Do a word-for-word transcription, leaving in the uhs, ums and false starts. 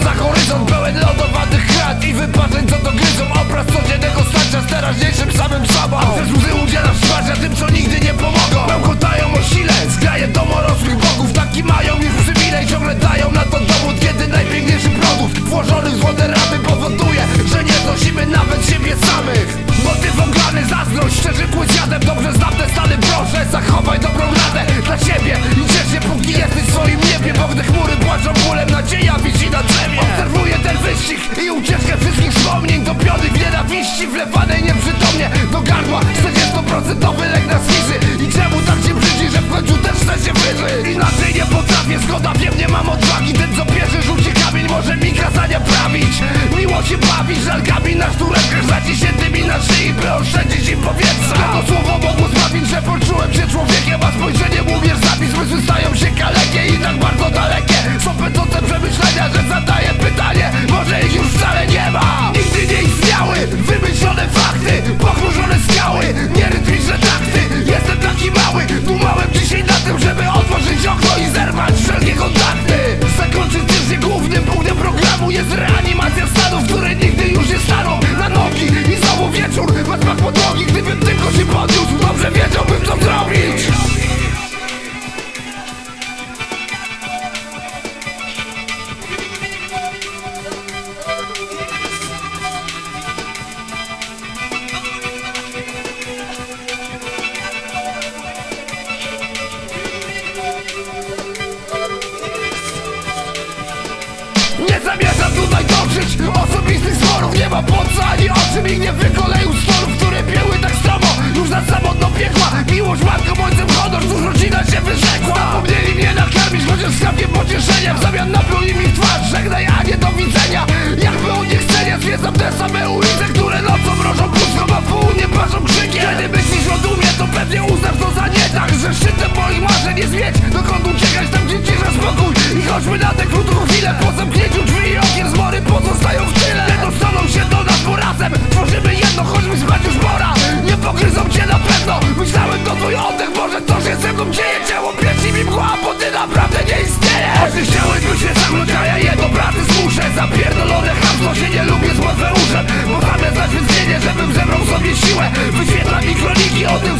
za horyzont pełen lodowatych krat i wyparzeń, co to gryzą. Obraz codziennego starcia z teraźniejszym samym sobą. A przez łzy udzielasz wsparcia tym, co nigdy nie pomogą. Bełkotają o sile, zgraje domorosłych bogów. Taki mają już przywilej, ciągle dają na to dowód. Kiedy najpiękniejszych plodów włożonych w złote ramy powoduje, że nie znosimy nawet siebie samych. Motyw oglany, zazdrość, szczerze kły zjadem. Dobrze znam te stany, proszę, zachowaj dobrą radę dla siebie i ciesz się, póki jesteś w swoim niebie. Bo gdy chmury płaczą bólem, nadzieja wisi na drzewie. Obserwuję ten wyścig i ucieczkę wszystkich wspomnień, topionych w nienawiści, wlewanej nieprzytomnie do gardła. czterdziestoprocentowy lek na schizy. I czemu tak cię brzydzi, że w końcu też chce się wyżyć? Inaczej nie potrafię, zgoda, wiem, nie mam odwagi. Ten, co pierwszy rzuci kamień, może mi kazania prawić. Miło się bawić żalkami na sztureczkach zaciśniętymi na szyi, by oszczędzić im powietrza. To słowo mogło zbawić, że poczułem się człowiekiem, a spojrzeniem uwierz zapis, zmysły stają się kalekie i tak bardzo dalekie. Są pędzące przemyślenia, że zadaję pytanie, może ich już wcale nie ma. Nigdy nie istniały wymyślone fakty, pochmurzone skały, nierytmiczne takty. Jestem taki mały, dumałem dzisiaj na tym, żeby otworzyć okno i zerwać wszelkie kontakty. Zakończyć cyrcie, głównym punktem programu jest reanimacja stanów, które nigdy już nie staną na nogi. I znowu wieczór, ma smak podłogi. Gdybym tylko się podniósł, dobrze wiedziałbym, co zrobić. Nie zamierzam tutaj toczyć osobistych sporów. Nie ma po co ani o czym ich nie wykoleił storów, które pieły tak samo już nad samotną piekła. Miłość matką, ojcem honor, cóż rodzina się wyrzekła. Zapomnieli mnie nakarmić, chociaż z kapkiem pocieszenia. W zamian napluł mi w twarz, żegnaj, a nie do widzenia. Jakby od niechcenia zwiedzam te same ulice, które nocą mrożą pustką, a w południe parzą krzykiem. Kiedy myślisz o dumie, to pewnie uznasz to za nie tak, że szczytem moich marzeń jest mieć dokąd uciekać, tam gdzie cisza, spokój. I chodźmy na tę krótką chwilę, po zamknięciu drzwi i okien zmory pozostają w tyle. Nie dostaną się do nas, bo razem tworzymy jedno, choćby spać już pora. Nie pogryzą cię na pewno, myślałem to twój oddech, może to się ze mną dzieje. Ciało piersi mi mgła, bo ty naprawdę nie istniejesz. Oczy chciałyby się zamknąć, a ja jego braty zmuszę. Zapierdolone chamstwo, się nie lubię z łatweuszem, bo zamiast dać wytchnienie, żebym zebrał sobie siłę, wyświetla mi kroniki o tym,